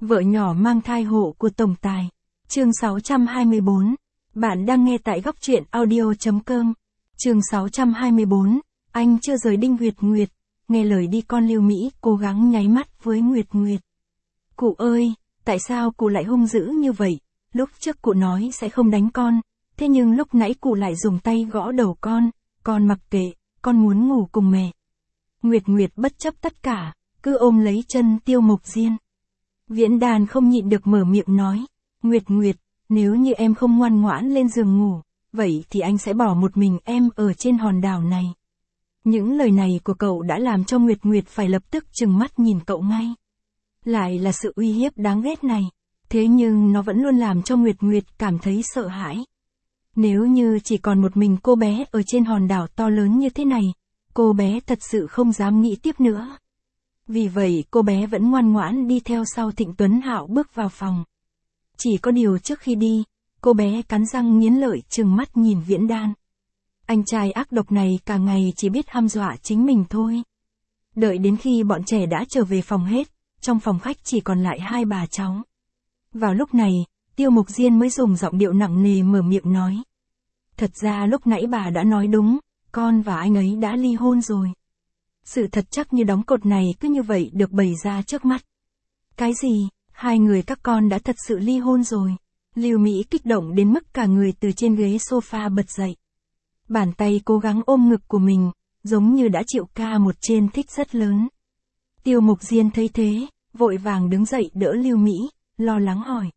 Vợ nhỏ mang thai hộ của tổng tài. Chương 624. Bạn đang nghe tại góc truyện audio.com. Chương 624. Anh chưa rời Đinh Nguyệt Nguyệt. Nghe lời đi con Lưu Mỹ cố gắng nháy mắt với Nguyệt Nguyệt. Cụ ơi, tại sao cụ lại hung dữ như vậy? Lúc trước cụ nói sẽ không đánh con. Thế nhưng lúc nãy cụ lại dùng tay gõ đầu con mặc kệ, con muốn ngủ cùng mẹ. Nguyệt Nguyệt bất chấp tất cả, cứ ôm lấy chân Tiêu Mộc Diên. Viễn Đàn không nhịn được mở miệng nói, Nguyệt Nguyệt, nếu như em không ngoan ngoãn lên giường ngủ, vậy thì anh sẽ bỏ một mình em ở trên hòn đảo này. Những lời này của cậu đã làm cho Nguyệt Nguyệt phải lập tức trừng mắt nhìn cậu ngay. Lại là sự uy hiếp đáng ghét này, thế nhưng nó vẫn luôn làm cho Nguyệt Nguyệt cảm thấy sợ hãi. Nếu như chỉ còn một mình cô bé ở trên hòn đảo to lớn như thế này, cô bé thật sự không dám nghĩ tiếp nữa. Vì vậy cô bé vẫn ngoan ngoãn đi theo sau Thịnh Tuấn Hạo bước vào phòng. Chỉ có điều trước khi đi, cô bé cắn răng nghiến lợi trừng mắt nhìn Viễn Đan. Anh trai ác độc này cả ngày chỉ biết hăm dọa chính mình thôi. Đợi đến khi bọn trẻ đã trở về phòng hết, trong phòng khách chỉ còn lại hai bà cháu. Vào lúc này, Tiêu Mộc Diên mới dùng giọng điệu nặng nề mở miệng nói. Thật ra lúc nãy bà đã nói đúng, con và anh ấy đã ly hôn rồi. Sự thật chắc như đóng cột này cứ như vậy được bày ra trước mắt. Cái gì, hai người các con đã thật sự ly hôn rồi. Lưu Mỹ kích động đến mức cả người từ trên ghế sofa bật dậy. Bàn tay cố gắng ôm ngực của mình, giống như đã chịu ca một trên thích rất lớn. Tiêu Mộc Diên thấy thế, vội vàng đứng dậy đỡ Lưu Mỹ, lo lắng hỏi.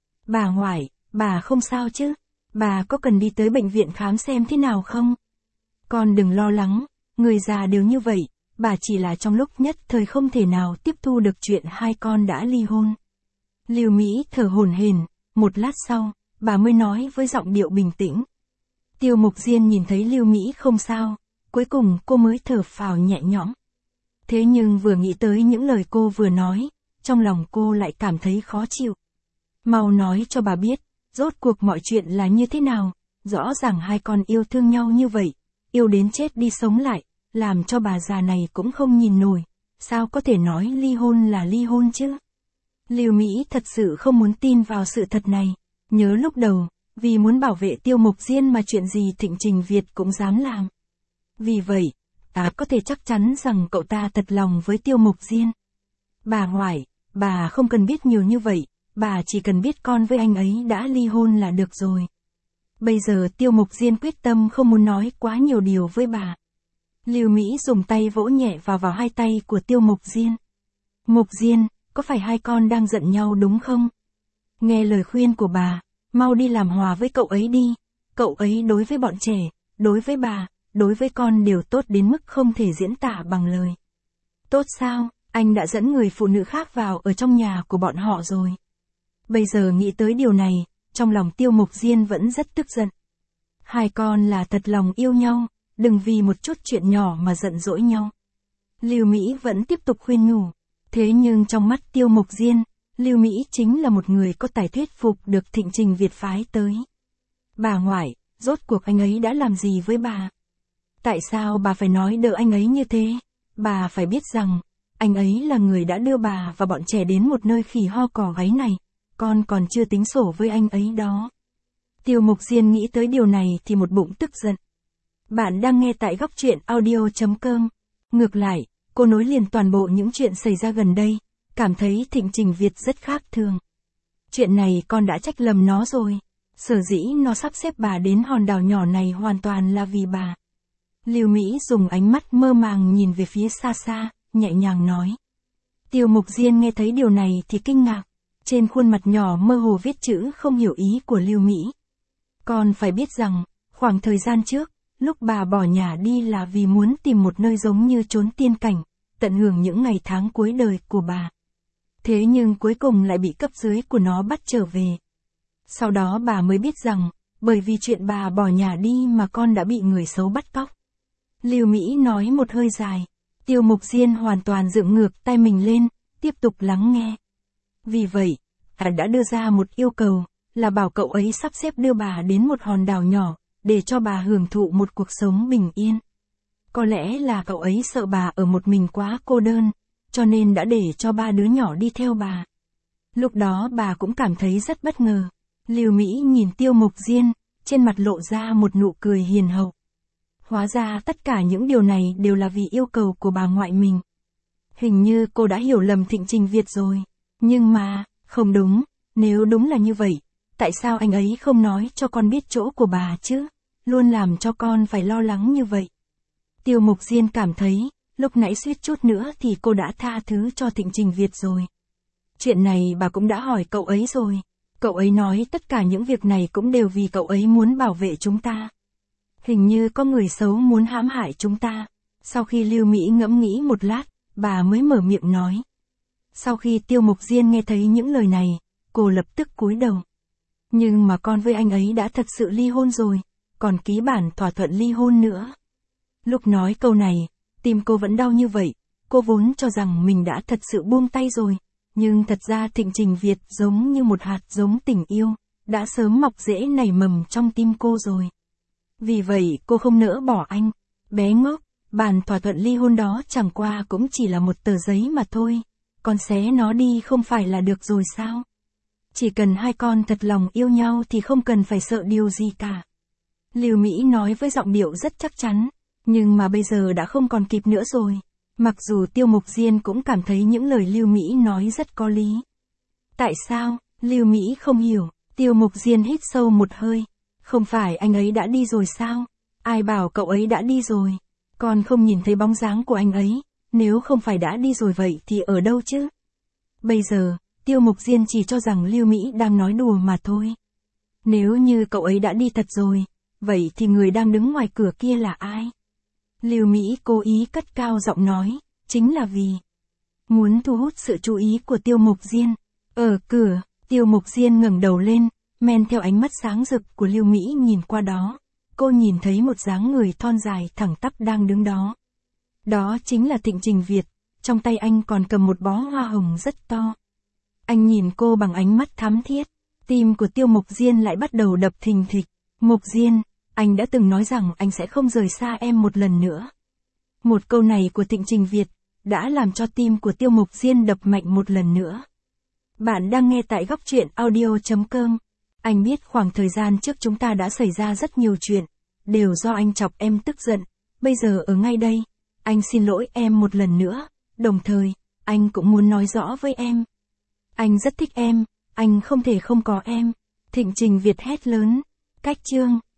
Bà ngoại, bà không sao chứ? Bà có cần đi tới bệnh viện khám xem thế nào không? Con đừng lo lắng, người già đều như vậy, bà chỉ là trong lúc nhất thời không thể nào tiếp thu được chuyện hai con đã ly hôn. Lưu Mỹ thở hổn hển, một lát sau, bà mới nói với giọng điệu bình tĩnh. Tiêu Mộc Diên nhìn thấy Lưu Mỹ không sao, cuối cùng cô mới thở phào nhẹ nhõm. Thế nhưng vừa nghĩ tới những lời cô vừa nói, trong lòng cô lại cảm thấy khó chịu. Mau nói cho bà biết, rốt cuộc mọi chuyện là như thế nào, rõ ràng hai con yêu thương nhau như vậy, yêu đến chết đi sống lại, làm cho bà già này cũng không nhìn nổi, sao có thể nói ly hôn là ly hôn chứ? Lưu Mỹ thật sự không muốn tin vào sự thật này, nhớ lúc đầu, vì muốn bảo vệ Tiêu Mộc Diên mà chuyện gì Thịnh Trình Việt cũng dám làm. Vì vậy, ta có thể chắc chắn rằng cậu ta thật lòng với Tiêu Mộc Diên. Bà ngoại, bà không cần biết nhiều như vậy, bà chỉ cần biết con với anh ấy đã ly hôn là được rồi. Bây giờ Tiêu Mộc Diên quyết tâm không muốn nói quá nhiều điều với bà. Lưu Mỹ dùng tay vỗ nhẹ vào hai tay của Tiêu Mộc Diên. Mộc Diên, có phải hai con đang giận nhau đúng không? Nghe lời khuyên của bà, mau đi làm hòa với cậu ấy đi. Cậu ấy đối với bọn trẻ, đối với bà, đối với con đều tốt đến mức không thể diễn tả bằng lời. Tốt sao, anh đã dẫn người phụ nữ khác vào ở trong nhà của bọn họ rồi. Bây giờ nghĩ tới điều này, trong lòng Tiêu Mộc Diên vẫn rất tức giận. Hai con là thật lòng yêu nhau, đừng vì một chút chuyện nhỏ mà giận dỗi nhau. Lưu Mỹ vẫn tiếp tục khuyên nhủ. Thế nhưng trong mắt Tiêu Mộc Diên, Lưu Mỹ chính là một người có tài thuyết phục được Thịnh Trình Việt phái tới. Bà ngoại, rốt cuộc anh ấy đã làm gì với bà? Tại sao bà phải nói đỡ anh ấy như thế? Bà phải biết rằng, anh ấy là người đã đưa bà và bọn trẻ đến một nơi khỉ ho cỏ gáy này. Con còn chưa tính sổ với anh ấy đó. Tiêu Mộc Diên nghĩ tới điều này thì một bụng tức giận. Bạn đang nghe tại góc truyện audio.com. Ngược lại, cô nối liền toàn bộ những chuyện xảy ra gần đây, cảm thấy Thịnh Trình Việt rất khác thường. Chuyện này con đã trách lầm nó rồi. Sở dĩ nó sắp xếp bà đến hòn đảo nhỏ này hoàn toàn là vì bà. Lưu Mỹ dùng ánh mắt mơ màng nhìn về phía xa xa, nhẹ nhàng nói. Tiêu Mộc Diên nghe thấy điều này thì kinh ngạc. Trên khuôn mặt nhỏ mơ hồ viết chữ không hiểu ý của Lưu Mỹ. Con phải biết rằng, khoảng thời gian trước, lúc bà bỏ nhà đi là vì muốn tìm một nơi giống như chốn tiên cảnh, tận hưởng những ngày tháng cuối đời của bà. Thế nhưng cuối cùng lại bị cấp dưới của nó bắt trở về. Sau đó bà mới biết rằng, bởi vì chuyện bà bỏ nhà đi mà con đã bị người xấu bắt cóc. Lưu Mỹ nói một hơi dài. Tiêu Mộc Diên hoàn toàn dựng ngược tay mình lên, tiếp tục lắng nghe. Vì vậy, bà đã đưa ra một yêu cầu, là bảo cậu ấy sắp xếp đưa bà đến một hòn đảo nhỏ, để cho bà hưởng thụ một cuộc sống bình yên. Có lẽ là cậu ấy sợ bà ở một mình quá cô đơn, cho nên đã để cho ba đứa nhỏ đi theo bà. Lúc đó bà cũng cảm thấy rất bất ngờ. Lưu Mỹ nhìn Tiêu Mục Diên, trên mặt lộ ra một nụ cười hiền hậu. Hóa ra tất cả những điều này đều là vì yêu cầu của bà ngoại mình. Hình như cô đã hiểu lầm Thịnh Trình Việt rồi. Nhưng mà, không đúng, nếu đúng là như vậy, tại sao anh ấy không nói cho con biết chỗ của bà chứ? Luôn làm cho con phải lo lắng như vậy. Tiêu Mục Diên cảm thấy, lúc nãy suýt chút nữa thì cô đã tha thứ cho Thịnh Trình Việt rồi. Chuyện này bà cũng đã hỏi cậu ấy rồi. Cậu ấy nói tất cả những việc này cũng đều vì cậu ấy muốn bảo vệ chúng ta. Hình như có người xấu muốn hãm hại chúng ta. Sau khi Lưu Mỹ ngẫm nghĩ một lát, bà mới mở miệng nói. Sau khi Tiêu Mục Diên nghe thấy những lời này, cô lập tức cúi đầu. Nhưng mà con với anh ấy đã thật sự ly hôn rồi, còn ký bản thỏa thuận ly hôn nữa. Lúc nói câu này, tim cô vẫn đau như vậy, cô vốn cho rằng mình đã thật sự buông tay rồi. Nhưng thật ra Thịnh Trình Việt giống như một hạt giống tình yêu, đã sớm mọc rễ nảy mầm trong tim cô rồi. Vì vậy cô không nỡ bỏ anh. Bé ngốc, bản thỏa thuận ly hôn đó chẳng qua cũng chỉ là một tờ giấy mà thôi. Con xé nó đi không phải là được rồi sao? Chỉ cần hai con thật lòng yêu nhau thì không cần phải sợ điều gì cả. Lưu Mỹ nói với giọng điệu rất chắc chắn, nhưng mà bây giờ đã không còn kịp nữa rồi. Mặc dù Tiêu Mục Diên cũng cảm thấy những lời Lưu Mỹ nói rất có lý. Tại sao? Lưu Mỹ không hiểu. Tiêu Mục Diên hít sâu một hơi. Không phải anh ấy đã đi rồi sao? Ai bảo cậu ấy đã đi rồi? Con không nhìn thấy bóng dáng của anh ấy. Nếu không phải đã đi rồi vậy thì ở đâu chứ? Bây giờ, Tiêu Mục Diên chỉ cho rằng Lưu Mỹ đang nói đùa mà thôi. Nếu như cậu ấy đã đi thật rồi, vậy thì người đang đứng ngoài cửa kia là ai? Lưu Mỹ cố ý cất cao giọng nói, chính là vì muốn thu hút sự chú ý của Tiêu Mục Diên. Ở cửa, Tiêu Mục Diên ngẩng đầu lên, men theo ánh mắt sáng rực của Lưu Mỹ nhìn qua đó. Cô nhìn thấy một dáng người thon dài thẳng tắp đang đứng đó. Đó chính là Thịnh Trình Việt, trong tay anh còn cầm một bó hoa hồng rất to. Anh nhìn cô bằng ánh mắt thắm thiết, tim của Tiêu Mục Diên lại bắt đầu đập thình thịch. Mục Diên, anh đã từng nói rằng anh sẽ không rời xa em một lần nữa. Một câu này của Thịnh Trình Việt, đã làm cho tim của Tiêu Mục Diên đập mạnh một lần nữa. Bạn đang nghe tại góc truyện audio.com. Anh biết khoảng thời gian trước chúng ta đã xảy ra rất nhiều chuyện, đều do anh chọc em tức giận. Bây giờ ở ngay đây, anh xin lỗi em một lần nữa, đồng thời, anh cũng muốn nói rõ với em. Anh rất thích em, anh không thể không có em. Thịnh Trình Việt hét lớn. Cách chương